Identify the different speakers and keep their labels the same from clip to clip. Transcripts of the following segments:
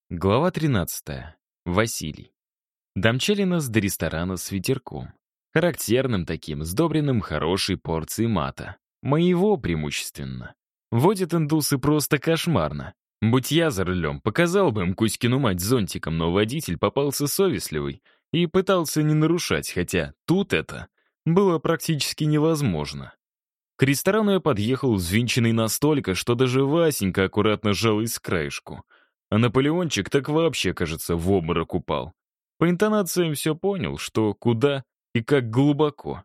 Speaker 1: Глава 13. Василий. Домчали нас до ресторана с ветерком. Характерным таким, сдобренным хорошей порцией мата. Моего преимущественно. Водят индусы просто кошмарно. Будь я за рулем, показал бы им Кузькину мать зонтиком, но водитель попался совестливый и пытался не нарушать, хотя тут это было практически невозможно. К ресторану я подъехал взвинченный настолько, что даже Васенька аккуратно жалась с краешку. А Наполеончик так вообще, кажется, в обморок упал. По интонациям все понял, что куда и как глубоко.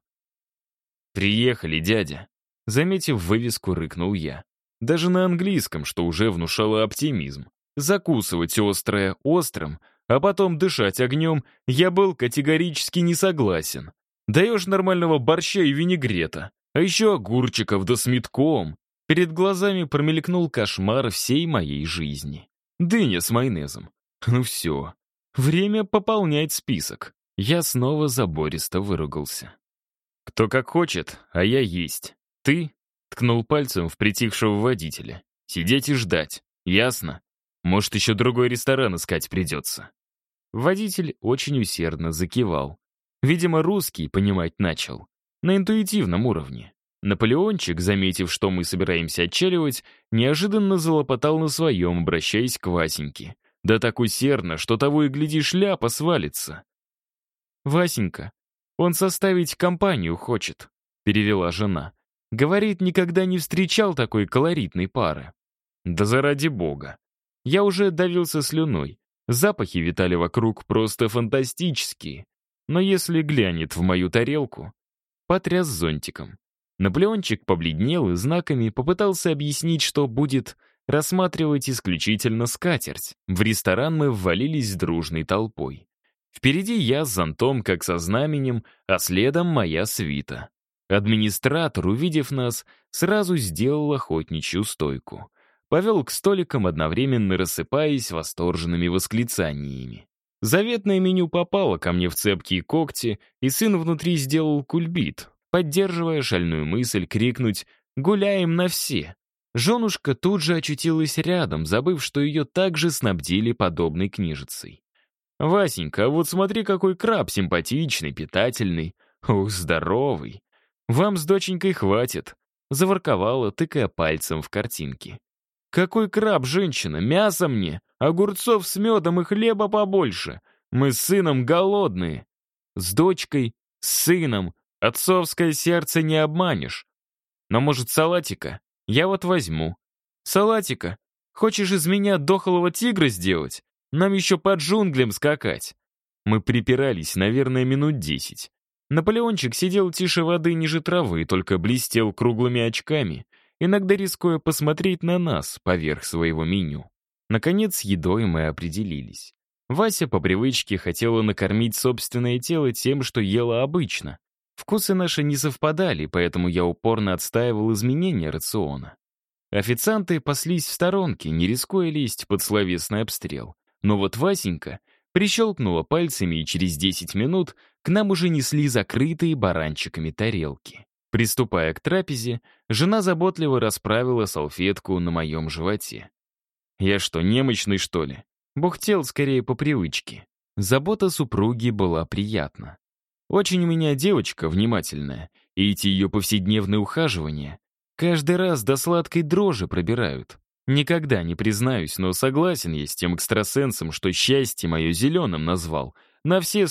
Speaker 1: «Приехали, дядя!» Заметив вывеску, рыкнул я. Даже на английском, что уже внушало оптимизм. Закусывать острое острым, а потом дышать огнем, я был категорически не согласен. Даешь нормального борща и винегрета, а еще огурчиков да с метком. Перед глазами промелькнул кошмар всей моей жизни. Дыня с майонезом. Ну все. Время пополнять список. Я снова забористо выругался. «Кто как хочет, а я есть. Ты?» — ткнул пальцем в притихшего водителя. «Сидеть и ждать. Ясно? Может, еще другой ресторан искать придется». Водитель очень усердно закивал. Видимо, русский понимать начал. На интуитивном уровне. Наполеончик, заметив, что мы собираемся отчаливать, неожиданно залопотал на своем, обращаясь к Васеньке. Да так усердно, что того и гляди, шляпа свалится. «Васенька, он составить компанию хочет», — перевела жена. «Говорит, никогда не встречал такой колоритной пары». «Да заради бога». Я уже давился слюной. Запахи витали вокруг просто фантастические. Но если глянет в мою тарелку, потряс зонтиком. Наполеончик побледнел и знаками попытался объяснить, что будет рассматривать исключительно скатерть. В ресторан мы ввалились дружной толпой. Впереди я с зонтом, как со знаменем, а следом моя свита. Администратор, увидев нас, сразу сделал охотничью стойку. Повел к столикам, одновременно рассыпаясь восторженными восклицаниями. Заветное меню попало ко мне в цепкие когти, и сын внутри сделал кульбит, поддерживая шальную мысль крикнуть «Гуляем на все!». Женушка тут же очутилась рядом, забыв, что ее также снабдили подобной книжицей. «Васенька, а вот смотри, какой краб симпатичный, питательный. Ух, здоровый. Вам с доченькой хватит», — заворковала, тыкая пальцем в картинки. «Какой краб, женщина, мясо мне, огурцов с медом и хлеба побольше. Мы с сыном голодные». «С дочкой, с сыном. Отцовское сердце не обманешь. Но, может, салатика? Я вот возьму». «Салатика? Хочешь из меня дохлого тигра сделать? Нам еще по джунглям скакать». Мы припирались, наверное, минут 10. Наполеончик сидел тише воды ниже травы, только блестел круглыми очками, иногда рискуя посмотреть на нас поверх своего меню. Наконец, с едой мы определились. Вася по привычке хотела накормить собственное тело тем, что ела обычно. Вкусы наши не совпадали, поэтому я упорно отстаивал изменения рациона. Официанты паслись в сторонке, не рискуя лезть под словесный обстрел. Но вот Васенька прищелкнула пальцами, и через 10 минут к нам уже несли закрытые баранчиками тарелки. Приступая к трапезе, жена заботливо расправила салфетку на моем животе. Я что, немощный, что ли? Бухтел скорее по привычке. Забота супруги была приятна. Очень у меня девочка внимательная, и эти ее повседневные ухаживания каждый раз до сладкой дрожи пробирают. Никогда не признаюсь, но согласен я с тем экстрасенсом, что счастье мое зеленым назвал, на все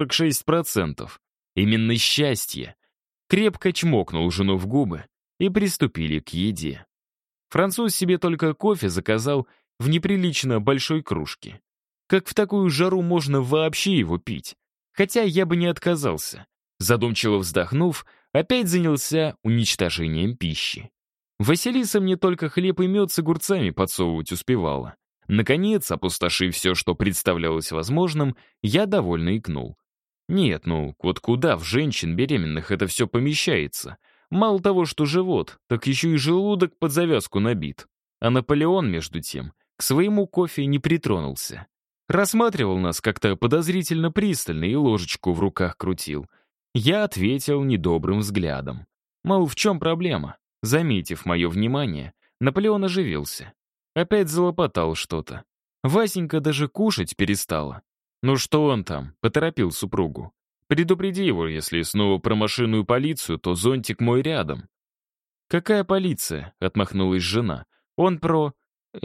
Speaker 1: 146%. Именно счастье. Крепко чмокнул жену в губы и приступили к еде. Француз себе только кофе заказал в неприлично большой кружке. Как в такую жару можно вообще его пить? Хотя я бы не отказался. Задумчиво вздохнув, опять занялся уничтожением пищи. Василиса мне только хлеб и мед с огурцами подсовывать успевала. Наконец, опустошив все, что представлялось возможным, я довольно икнул. Нет, ну вот куда в женщин беременных это все помещается? Мало того, что живот, так еще и желудок под завязку набит. А Наполеон, между тем, к своему кофе не притронулся. Рассматривал нас как-то подозрительно пристально и ложечку в руках крутил. Я ответил недобрым взглядом. Мол, в чем проблема? Заметив мое внимание, Наполеон оживился. Опять залопотал что-то. Васенька даже кушать перестала. «Ну что он там?» — поторопил супругу. «Предупреди его, если снова про машину и полицию, то зонтик мой рядом». «Какая полиция?» — отмахнулась жена. «Он про...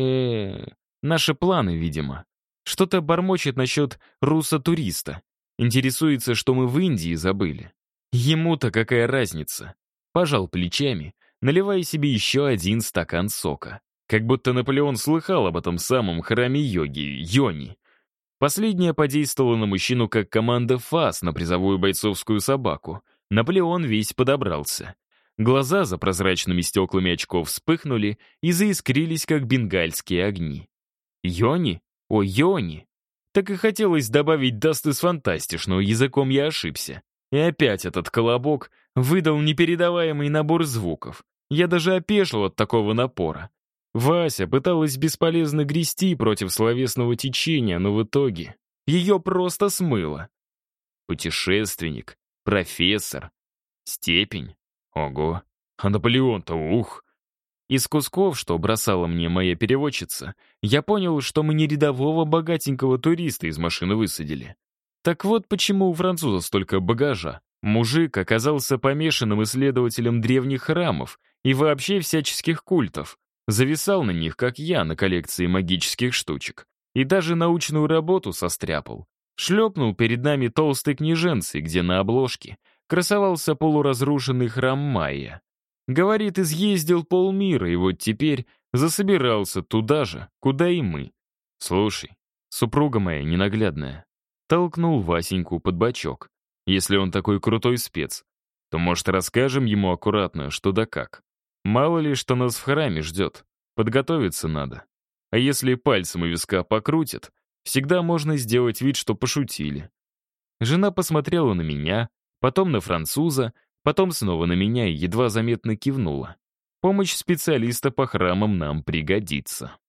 Speaker 1: наши планы, видимо. Что-то бормочет насчет руса-туриста. Интересуется, что мы в Индии забыли. Ему-то какая разница?» Пожал плечами, наливая себе еще один стакан сока. Как будто Наполеон слыхал об этом самом храме йоги, Йони. Последняя подействовала на мужчину как команда ФАС на призовую бойцовскую собаку. Наполеон весь подобрался. Глаза за прозрачными стеклами очков вспыхнули и заискрились, как бенгальские огни. Йони? О, Йони! Так и хотелось добавить «даст из фантастиш», но языком я ошибся. И опять этот колобок выдал непередаваемый набор звуков. Я даже опешил от такого напора. Вася пыталась бесполезно грести против словесного течения, но в итоге ее просто смыло. Путешественник, профессор, степень. Ого, а Наполеон-то ух! Из кусков, что бросала мне моя переводчица, я понял, что мы не рядового богатенького туриста из машины высадили. Так вот почему у француза столько багажа. Мужик оказался помешанным исследователем древних храмов и вообще всяческих культов. Зависал на них, как я, на коллекции магических штучек. И даже научную работу состряпал. Шлепнул перед нами толстой книженцей, где на обложке красовался полуразрушенный храм Майя. Говорит, изъездил полмира, и вот теперь засобирался туда же, куда и мы. Слушай, супруга моя ненаглядная. Толкнул Васеньку под бочок. Если он такой крутой спец, то, может, расскажем ему аккуратно, что да как. Мало ли, что нас в храме ждет. Подготовиться надо. А если пальцем у виска покрутят, всегда можно сделать вид, что пошутили. Жена посмотрела на меня, потом на француза, потом снова на меня и едва заметно кивнула. Помощь специалиста по храмам нам пригодится.